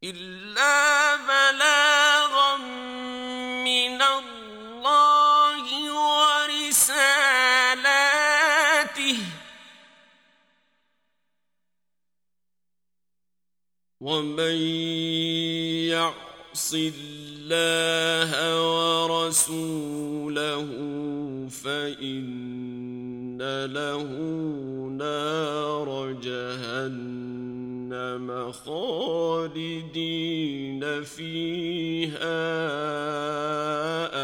إلا بلاغا من الله ورسالاته ومن يعص الله ورسوله فإن له نار جهنم خالدين فيها